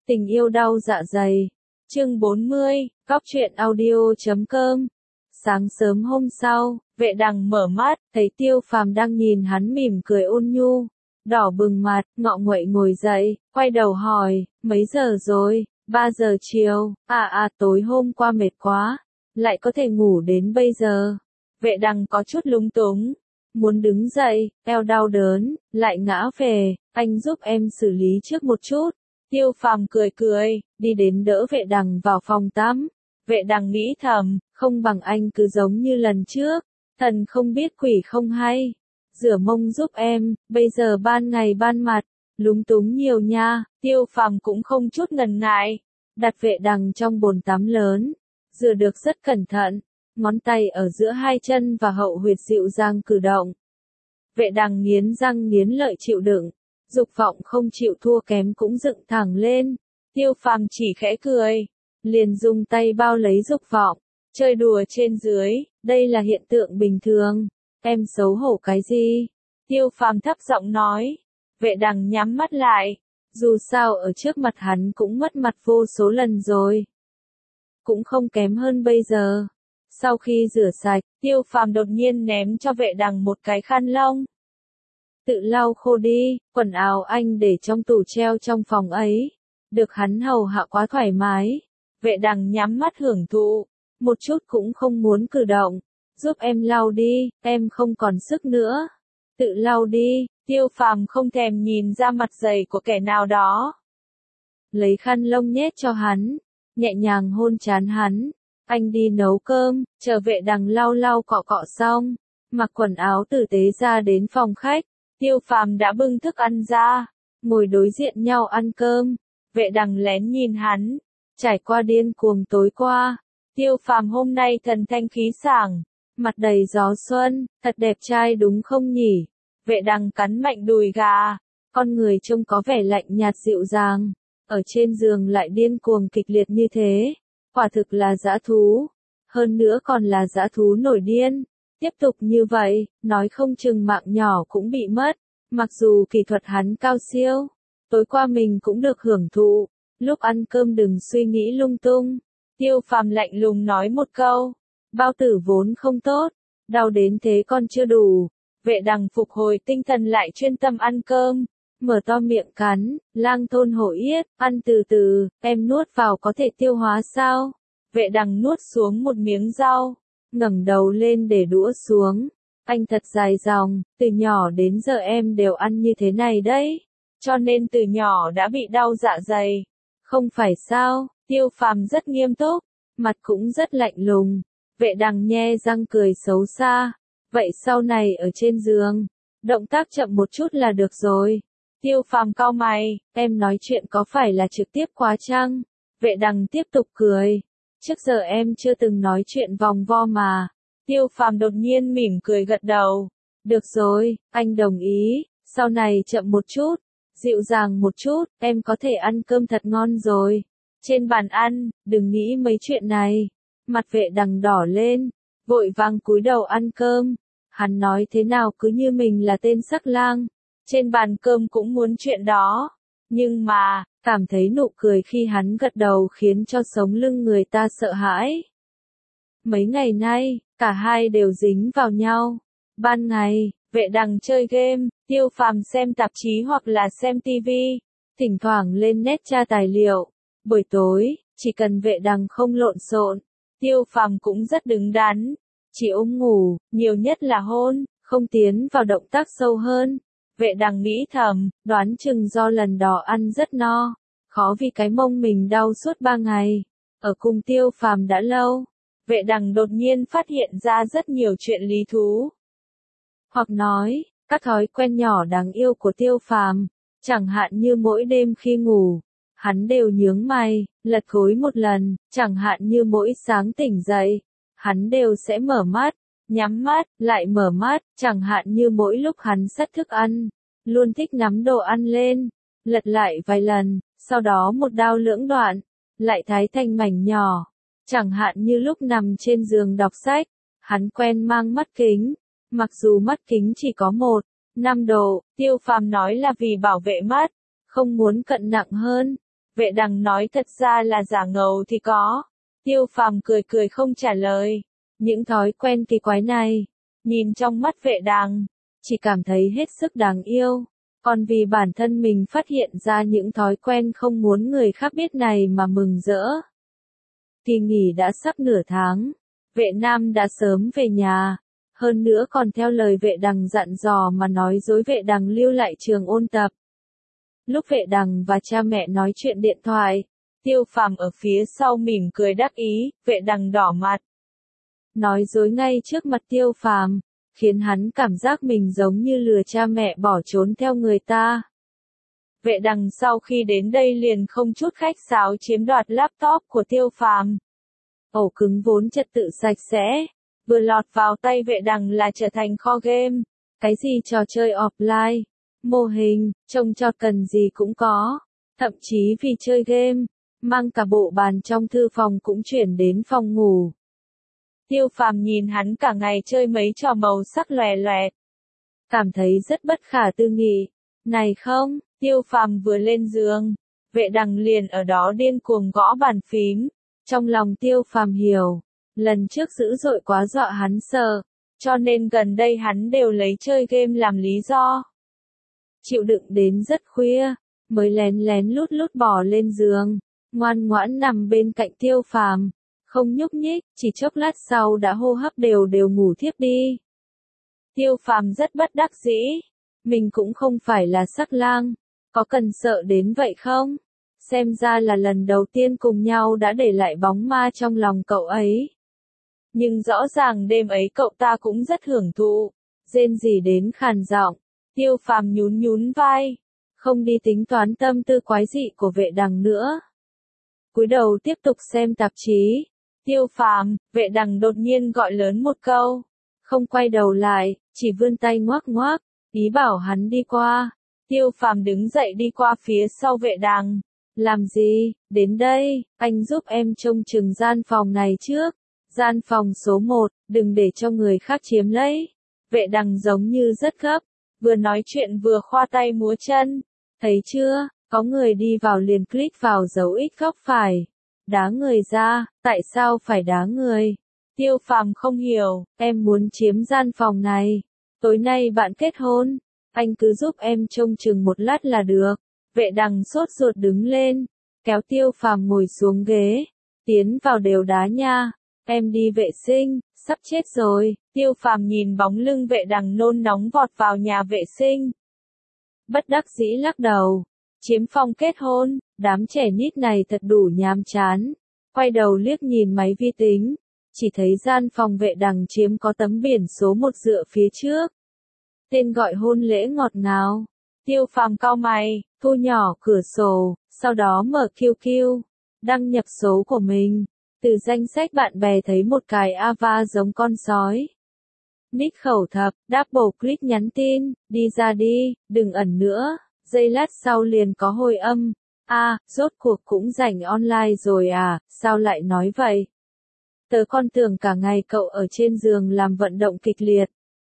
Tình yêu đau dạ dày. Chương 40, Góc truyện audio.com. Sáng sớm hôm sau, Vệ Đằng mở mắt, thấy Tiêu Phàm đang nhìn hắn mỉm cười ôn nhu, đỏ bừng mặt, ngọ nguậy ngồi dậy, quay đầu hỏi, mấy giờ rồi? 3 giờ chiều, tối hôm qua mệt quá, lại có thể ngủ đến bây giờ. Vệ Đằng có chút lúng túng, muốn đứng dậy, eo đau đớn, lại ngã về, anh giúp em xử lý trước một chút. Tiêu Phàm cười cười, đi đến đỡ Vệ Đằng vào phòng tắm. Vệ Đằng nghĩ thầm, không bằng anh cứ giống như lần trước, thần không biết quỷ không hay. Rửa mông giúp em, bây giờ ban ngày ban mặt, lúng túng nhiều nha. Tiêu Phàm cũng không chút ngần ngại, đặt Vệ Đằng trong bồn tắm lớn, rửa được rất cẩn thận, ngón tay ở giữa hai chân và hậu huyệt dịu dàng cử động. Vệ Đằng nghiến răng nghiến lợi chịu đựng, dục vọng không chịu thua kém cũng dựng thẳng lên. Tiêu Phàm chỉ khẽ cười, liền dùng tay bao lấy dục vọng, chơi đùa trên dưới, đây là hiện tượng bình thường, em xấu hổ cái gì? Tiêu Phàm thấp giọng nói. Vệ Đằng nhắm mắt lại, dù sao ở trước mặt hắn cũng mất mặt vô số lần rồi, cũng không kém hơn bây giờ. Sau khi rửa sạch, Tiêu Phàm đột nhiên ném cho Vệ Đằng một cái khăn lông. Tự lau khô đi, quần áo anh để trong tủ treo trong phòng ấy. Được hắn hầu hạ quá thoải mái. Vệ Đằng nhắm mắt hưởng thụ, một chút cũng không muốn cử động. Giúp em lau đi, em không còn sức nữa. Tự lau đi. Tiêu Phàm không thèm nhìn ra mặt dày của kẻ nào đó. Lấy khăn lông nhét cho hắn, nhẹ nhàng hôn trán hắn. Anh đi nấu cơm, chờ Vệ Đằng lau lau cọ cọ xong, mặc quần áo tử tế ra đến phòng khách. Tiêu Phàm đã bưng thức ăn ra, ngồi đối diện nhau ăn cơm. Vệ Đằng lén nhìn hắn, trải qua điên cuồng tối qua, Tiêu Phàm hôm nay thần thanh khí sảng, mặt đầy gió xuân, thật đẹp trai đúng không nhỉ? Vệ Đằng cắn mạnh đùi gà, con người trông có vẻ lạnh nhạt dịu dàng, ở trên giường lại điên cuồng kịch liệt như thế, quả thực là dã thú, hơn nữa còn là dã thú nổi điên. Tiếp tục như vậy, nói không chừng mạng nhỏ cũng bị mất. Mặc dù kỹ thuật hắn cao siêu, tối qua mình cũng được hưởng thụ. Lúc ăn cơm đừng suy nghĩ lung tung. Tiêu Phàm lạnh lùng nói một câu. Bao tử vốn không tốt, đau đến thế còn chưa đủ. Vệ Đằng phục hồi tinh thần lại chuyên tâm ăn cơm. Mở to miệng cắn, lang thôn hổ yết, ăn từ từ, em nuốt vào có thể tiêu hóa sao? Vệ Đằng nuốt xuống một miếng rau, ngẩng đầu lên để đũa xuống. Anh thật dài dòng, từ nhỏ đến giờ em đều ăn như thế này đấy. Cho nên từ nhỏ đã bị đau dạ dày. Không phải sao? Tiêu Phàm rất nghiêm túc, mặt cũng rất lạnh lùng. Vệ Đằng nhe răng cười xấu xa. Vậy sau này ở trên giường, động tác chậm một chút là được rồi. Tiêu Phàm cau mày, em nói chuyện có phải là trực tiếp quá chăng? Vệ Đằng tiếp tục cười. Trước giờ em chưa từng nói chuyện vòng vo mà. Tiêu Phàm đột nhiên mỉm cười gật đầu. Được rồi, anh đồng ý, sau này chậm một chút, dịu dàng một chút, em có thể ăn cơm thật ngon rồi. Trên bàn ăn, đừng nghĩ mấy chuyện này. Mặt Vệ Đằng đỏ lên, vội vàng cúi đầu ăn cơm. Hắn nói thế nào cứ như mình là tên sắc lang. Trên bàn cơm cũng muốn chuyện đó. Nhưng mà, cảm thấy nụ cười khi hắn gật đầu khiến cho sống lưng người ta sợ hãi. Mấy ngày nay, cả hai đều dính vào nhau. Ban ngày, Vệ Đằng chơi game, Tiêu Phàm xem tạp chí hoặc là xem TV, thỉnh thoảng lên net tra tài liệu. Buổi tối, chỉ cần Vệ Đằng không lộn xộn, Tiêu Phàm cũng rất đứng đắn, chỉ ôm ngủ, nhiều nhất là hôn, không tiến vào động tác sâu hơn. Vệ Đằng nghĩ thầm, đoán chừng do lần đó ăn rất no, khó vì cái mông mình đau suốt 3 ngày. Ở cùng Tiêu Phàm đã lâu, Vệ Đằng đột nhiên phát hiện ra rất nhiều chuyện lý thú. Hoặc nói, các thói quen nhỏ đáng yêu của Tiêu Phàm, chẳng hạn như mỗi đêm khi ngủ, hắn đều nhướng mày, lật gối một lần, chẳng hạn như mỗi sáng tỉnh dậy, hắn đều sẽ mở mắt, nhắm mắt, lại mở mắt, chẳng hạn như mỗi lúc hắn xắt thức ăn, luôn thích nắm đồ ăn lên, lật lại vài lần, sau đó một đao lưỡng đoạn, lại thái thành mảnh nhỏ. Chẳng hạn như lúc nằm trên giường đọc sách, hắn quen mang mắt kính, mặc dù mắt kính chỉ có 1,5 độ, Tiêu Phàm nói là vì bảo vệ mắt, không muốn cận nặng hơn. Vệ đằng nói thật ra là giả ngầu thì có. Tiêu Phàm cười cười không trả lời. Những thói quen kỳ quái này, nhìn trong mắt vệ đằng, chỉ cảm thấy hết sức đáng yêu. Còn vì bản thân mình phát hiện ra những thói quen không muốn người khác biết này mà mừng rỡ. Kỳ nghỉ đã sắp nửa tháng, vệ nam đã sớm về nhà. Hơn nữa còn theo lời vệ đằng dặn dò mà nói dối vệ đằng lưu lại trường ôn tập. Lúc vệ đằng và cha mẹ nói chuyện điện thoại, Tiêu Phàm ở phía sau mỉm cười đắc ý, vệ đằng đỏ mặt. Nói dối ngay trước mặt Tiêu Phàm, khiến hắn cảm giác mình giống như lừa cha mẹ bỏ trốn theo người ta. Vệ đằng sau khi đến đây liền không chút khách sáo chiếm đoạt laptop của Tiêu Phàm. Ổ cứng vốn trật tự sạch sẽ, vừa lọt vào tay vệ đằng là trở thành kho game. Cái gì trò chơi offline, mô hình, trông trọt cần gì cũng có. Thậm chí vì chơi game, mang cả bộ bàn trong thư phòng cũng chuyển đến phòng ngủ. Tiêu Phàm nhìn hắn cả ngày chơi mấy trò màu sắc lòe loẹt, cảm thấy rất bất khả tư nghị. Này không, Tiêu Phàm vừa lên giường, vệ đằng liền ở đó điên cuồng gõ bàn phím. Trong lòng Tiêu Phàm hiểu, lần trước dữ dội quá dọa hắn sợ, cho nên gần đây hắn đều lấy chơi game làm lý do. Chịu đựng đến rất khuya, mới lén lén lút lút bò lên giường, ngoan ngoãn nằm bên cạnh Tiêu Phàm, không nhúc nhích, chỉ chốc lát sau đã hô hấp đều đều ngủ thiếp đi. Tiêu Phàm rất bất đắc dĩ, mình cũng không phải là sắc lang, có cần sợ đến vậy không? Xem ra là lần đầu tiên cùng nhau đã để lại bóng ma trong lòng cậu ấy. Nhưng rõ ràng đêm ấy cậu ta cũng rất hưởng thụ, rên rỉ đến khàn giọng. Tiêu Phàm nhún nhún vai, không đi tính toán tâm tư quái dị của vệ đằng nữa. Cúi đầu tiếp tục xem tạp chí. Tiêu Phàm, vệ đằng đột nhiên gọi lớn một câu, không quay đầu lại, chỉ vươn tay ngoắc ngoắc, ý bảo hắn đi qua. Tiêu Phàm đứng dậy đi qua phía sau vệ đằng. Làm gì, đến đây, anh giúp em trông chừng gian phòng này trước. Gian phòng số 1, đừng để cho người khác chiếm lấy. Vệ đằng giống như rất gấp, vừa nói chuyện vừa khoa tay múa chân. Thấy chưa, có người đi vào liền click vào dấu X góc phải. Đá người ra, tại sao phải đá người? Tiêu Phàm không hiểu, em muốn chiếm gian phòng này. Tối nay bạn kết hôn, anh cứ giúp em trông chừng một lát là được. Vệ đằng sốt ruột đứng lên, kéo Tiêu Phàm ngồi xuống ghế. Tiến vào đều đá nha, em đi vệ sinh, sắp chết rồi. Tiêu Phàm nhìn bóng lưng vệ đằng nôn nóng vọt vào nhà vệ sinh. Bất đắc dĩ lắc đầu, chiếm phòng kết hôn, đám trẻ nít này thật đủ nhàm chán. Quay đầu liếc nhìn máy vi tính, chỉ thấy gian phòng vệ đằng chiếm có tấm biển số 1 dựa phía trước. Tên gọi hôn lễ ngọt ngào. Tiêu Phàm cau mày, thu nhỏ cửa sổ, sau đó mở QQ, đăng nhập số của mình. Từ danh sách bạn bè thấy một cái avatar giống con sói. Nick khẩu thập, double click nhắn tin, đi ra đi, đừng ẩn nữa. Giây lát sau liền có hồi âm. Rốt cuộc cũng rảnh online rồi à, sao lại nói vậy? Tớ con tưởng cả ngày cậu ở trên giường làm vận động kịch liệt.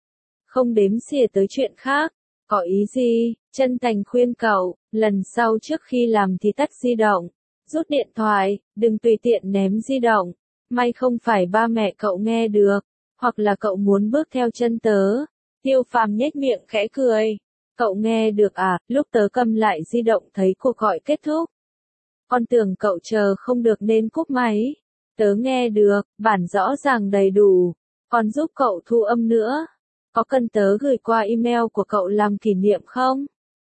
Không đếm xỉa tới chuyện khác. Có ý gì? Chân thành khuyên cậu, lần sau trước khi làm thì tắt di động. Rút điện thoại, đừng tùy tiện ném di động. May không phải ba mẹ cậu nghe được, hoặc là cậu muốn bước theo chân tớ. Tiêu Phàm nhếch miệng khẽ cười. Cậu nghe được à, lúc tớ cầm lại di động thấy cuộc gọi kết thúc. Con tưởng cậu chờ không được nên cúp máy. Tớ nghe được, bản rõ ràng đầy đủ. Còn giúp cậu thu âm nữa. Có cần tớ gửi qua email của cậu làm kỷ niệm không?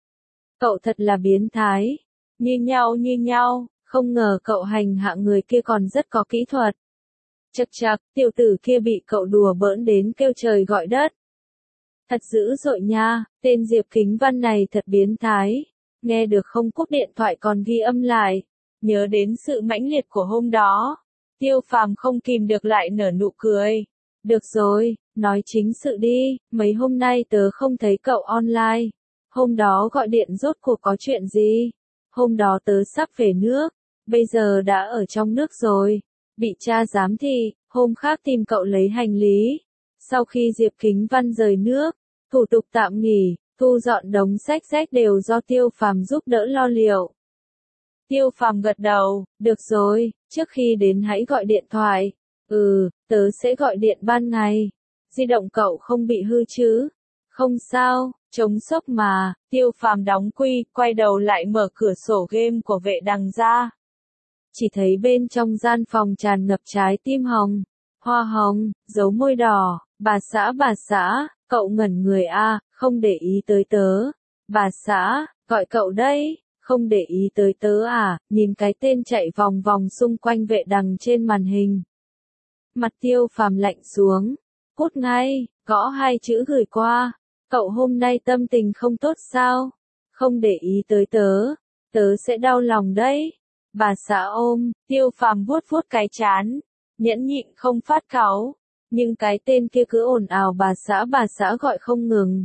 Cậu thật là biến thái. Như nhau, không ngờ cậu hành hạ người kia còn rất có kỹ thuật. Chậc chậc, tiểu tử kia bị cậu đùa bỡn đến kêu trời gọi đất. Thật dữ dội nha, tên Diệp Kính Văn này thật biến thái. Nghe được không cúp điện thoại còn ghi âm lại. Nhớ đến sự mãnh liệt của hôm đó. Tiêu Phàm không kìm được lại nở nụ cười. Được rồi, nói chính sự đi, mấy hôm nay tớ không thấy cậu online. Hôm đó gọi điện rốt cuộc có chuyện gì? Hôm đó tớ sắp về nước, bây giờ đã ở trong nước rồi. Bị cha giám thị, hôm khác tìm cậu lấy hành lý. Sau khi Diệp Kính Văn rời nước, thủ tục tạm nghỉ, thu dọn đống sách rách đều do Tiêu Phàm giúp đỡ lo liệu. Tiêu Phàm gật đầu, được rồi, trước khi đến hãy gọi điện thoại. Tớ sẽ gọi điện ban ngày. Di động cậu không bị hư chứ? Không sao, chống sốc mà. Tiêu Phàm đóng quy, quay đầu lại mở cửa sổ game của Vệ Đằng ra. Chỉ thấy bên trong gian phòng tràn ngập trái tim hồng, hoa hồng, dấu môi đỏ. Bà xã, cậu ngẩn người a, không để ý tới tớ. Bà xã, gọi cậu đây, không để ý tới tớ à? Nhìn cái tên chạy vòng vòng xung quanh Vệ Đằng trên màn hình. Mặt Tiêu Phàm lạnh xuống, cút ngay, gõ 2 chữ gửi qua. Cậu hôm nay tâm tình không tốt sao? Không để ý tới tớ sẽ đau lòng đấy. Bà xã ôm, Tiêu Phàm vuốt vuốt cái trán, nhẫn nhịn không phát cáu. Nhưng cái tên kia cứ ồn ào bà xã gọi không ngừng.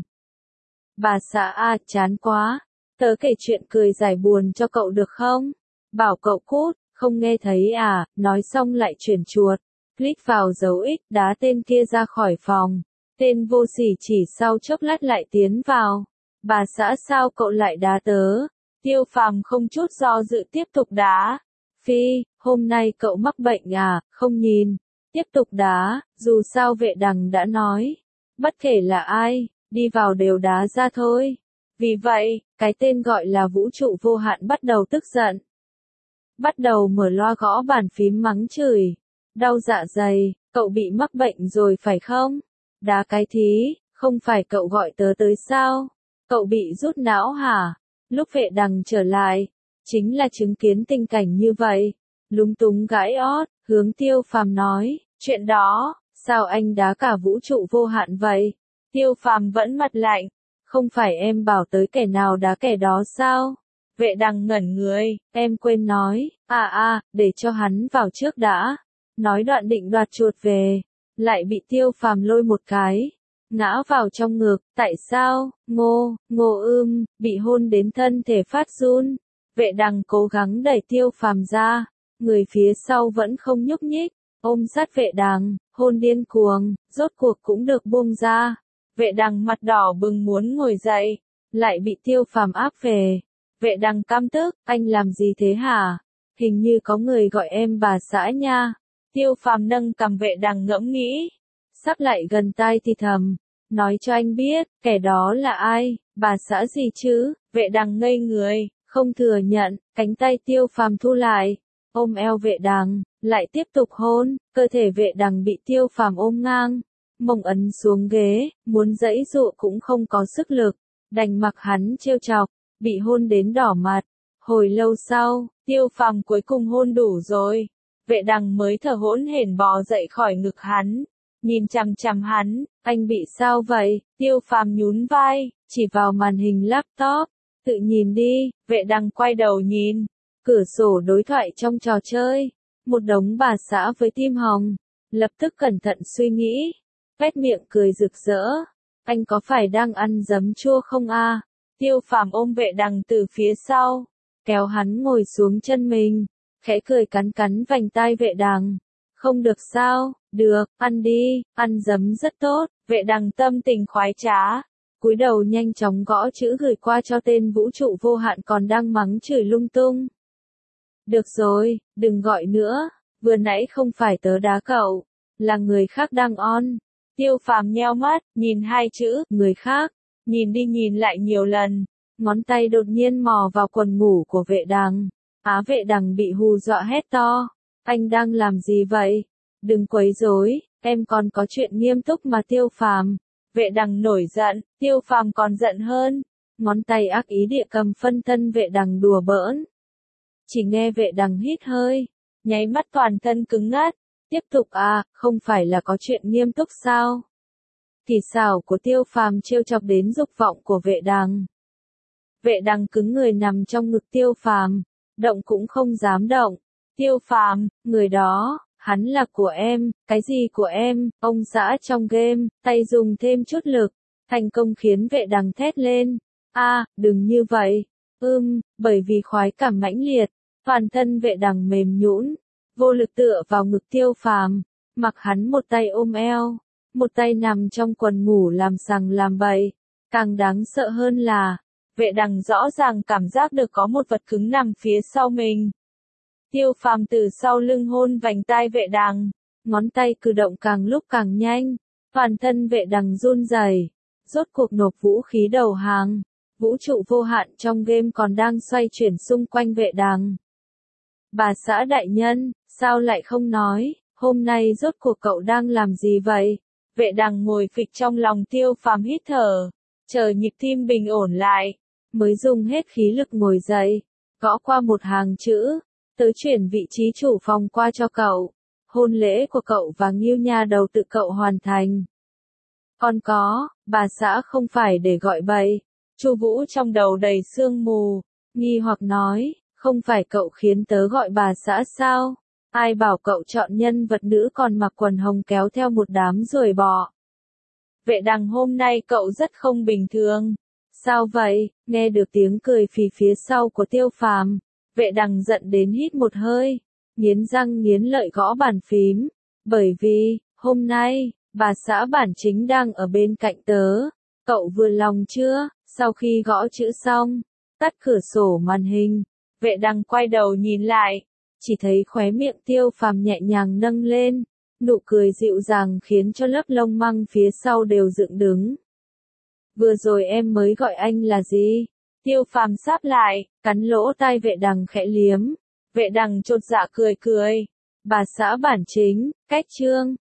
Bà xã à, chán quá. Tớ kể chuyện cười giải buồn cho cậu được không? Bảo cậu cút, không nghe thấy à? Nói xong lại chuyển chuột. Click vào dấu X, đá tên kia ra khỏi phòng. Tên vô sỉ chỉ sau chốc lát lại tiến vào. Bà xã sao cậu lại đá tớ? Tiêu Phàm không chút do dự tiếp tục đá. Phi, hôm nay cậu mắc bệnh à? Không nhìn. Tiếp tục đá, dù sao Vệ Đằng đã nói. Bất kể là ai, đi vào đều đá ra thôi. Vì vậy, cái tên gọi là vũ trụ vô hạn bắt đầu tức giận. Bắt đầu mở loa gõ bàn phím mắng chửi. Đau dạ dày, cậu bị mắc bệnh rồi phải không? Đá cái thí, không phải cậu gọi tớ tới sao? Cậu bị rút não hả? Lúc Vệ Đằng trở lại, chính là chứng kiến tình cảnh như vậy. Lúng túng gãi ót, hướng Tiêu Phàm nói, chuyện đó, sao anh đá cả vũ trụ vô hạn vậy? Tiêu Phàm vẫn mặt lạnh, không phải em bảo tới kẻ nào đá kẻ đó sao? Vệ Đằng ngẩn người, em quên nói, để cho hắn vào trước đã. Nói đoạn định đoạt chuột về, lại bị Tiêu Phàm lôi một cái, ngã vào trong ngực. Tại sao? Ngô bị hôn đến thân thể phát run. Vệ Đằng cố gắng đẩy Tiêu Phàm ra, người phía sau vẫn không nhúc nhích, ôm sát Vệ Đằng, hôn điên cuồng, rốt cuộc cũng được buông ra. Vệ Đằng mặt đỏ bừng muốn ngồi dậy, lại bị Tiêu Phàm áp về. Vệ Đằng căm tức, anh làm gì thế hả? Hình như có người gọi em bà xã nha. Tiêu Phàm nâng cằm. Vệ Đằng ngẫm nghĩ, sắp lại gần tai thì thầm, nói cho anh biết, kẻ đó là ai? Bà xã gì chứ? Vệ Đằng ngây người, không thừa nhận. Cánh tay Tiêu Phàm thu lại, ôm eo Vệ Đằng, lại tiếp tục hôn. Cơ thể Vệ Đằng bị Tiêu Phàm ôm ngang, mông ấn xuống ghế, muốn giãy giụa cũng không có sức lực, đành mặc hắn trêu chọc, bị hôn đến đỏ mặt. Hồi lâu sau, Tiêu Phàm cuối cùng hôn đủ rồi, Vệ Đằng mới thở hổn hển bò dậy khỏi ngực hắn, nhìn chằm chằm hắn. Anh bị sao vậy? Tiêu Phàm nhún vai, chỉ vào màn hình laptop, tự nhìn đi. Vệ Đằng quay đầu nhìn cửa sổ đối thoại trong trò chơi, một đống bà xã với tim hồng, lập tức cẩn thận suy nghĩ, vét miệng cười rực rỡ. Anh có phải đang ăn giấm chua không a? Tiêu Phàm ôm Vệ Đằng từ phía sau, kéo hắn ngồi xuống chân mình, khẽ cười cắn cắn vành tai Vệ Đằng. Không được sao? Được, ăn đi, ăn giấm rất tốt. Vệ Đằng tâm tình khoái trá, cúi đầu nhanh chóng gõ chữ gửi qua cho tên vũ trụ vô hạn còn đang mắng chửi lung tung. Được rồi, đừng gọi nữa, vừa nãy không phải tớ đá cậu, là người khác đang on. Tiêu Phàm nheo mắt, nhìn 2 chữ, người khác, nhìn đi nhìn lại nhiều lần, ngón tay đột nhiên mò vào quần ngủ của Vệ Đằng. Vệ Đằng bị hù dọa hét to, anh đang làm gì vậy? Đừng quấy rối, em còn có chuyện nghiêm túc mà. Tiêu Phàm. Vệ Đằng nổi giận, Tiêu Phàm còn giận hơn, ngón tay ác ý địa cầm phân thân Vệ Đằng đùa bỡn. Chỉ nghe Vệ Đằng hít hơi, nháy mắt toàn thân cứng ngắc. Tiếp tục không phải là có chuyện nghiêm túc sao? Kỳ xảo của Tiêu Phàm trêu chọc đến dục vọng của Vệ Đằng. Vệ Đằng cứng người nằm trong ngực Tiêu Phàm, động cũng không dám động. Tiêu Phàm, người đó, hắn là của em. Cái gì của em? Ông xã trong game, tay dùng thêm chút lực, thành công khiến Vệ Đằng thét lên. Đừng như vậy. Bởi vì khoái cảm mãnh liệt, toàn thân Vệ Đằng mềm nhũn, vô lực tựa vào ngực Tiêu Phàm, mặc hắn một tay ôm eo, một tay nằm trong quần ngủ làm sằng làm bậy. Càng đáng sợ hơn là, Vệ đằng rõ ràng cảm giác được có một vật cứng nằm phía sau mình. Tiêu Phàm từ sau lưng hôn vành tai vệ đằng, ngón tay cử động càng lúc càng nhanh, toàn thân vệ đằng run rẩy, rốt cuộc nộp vũ khí đầu hàng. Vũ trụ vô hạn trong game còn đang xoay chuyển xung quanh vệ đằng. Bà xã đại nhân, sao lại không nói, hôm nay rốt cuộc cậu đang làm gì vậy? Vệ đằng ngồi phịch trong lòng Tiêu Phàm hít thở, chờ nhịp tim bình ổn lại, mới dùng hết khí lực ngồi dậy, gõ qua một hàng chữ, tớ chuyển vị trí chủ phòng qua cho cậu. Hôn lễ của cậu và Ngưu Nha Đầu tự cậu hoàn thành. Còn có, bà xã không phải để gọi bậy. Chu Vũ trong đầu đầy sương mù, nghi hoặc nói, không phải cậu khiến tớ gọi bà xã sao? Ai bảo cậu chọn nhân vật nữ còn mặc quần hồng kéo theo một đám ruồi bọ. Vệ đằng hôm nay cậu rất không bình thường. Sao vậy? Nghe được tiếng cười phì phía sau của Tiêu Phàm, vệ đằng giận đến hít một hơi, nghiến răng nghiến lợi gõ bàn phím. Bởi vì, hôm nay, bà xã bản chính đang ở bên cạnh tớ. Cậu vừa lòng chưa? Sau khi gõ chữ xong, tắt cửa sổ màn hình, vệ đằng quay đầu nhìn lại, chỉ thấy khóe miệng Tiêu Phàm nhẹ nhàng nâng lên, nụ cười dịu dàng khiến cho lớp lông măng phía sau đều dựng đứng. Vừa rồi em mới gọi anh là gì? Tiêu Phàm sáp lại, cắn lỗ tai vệ đằng khẽ liếm. Vệ đằng chột dạ cười cười. Bà xã bản chính, cách trương.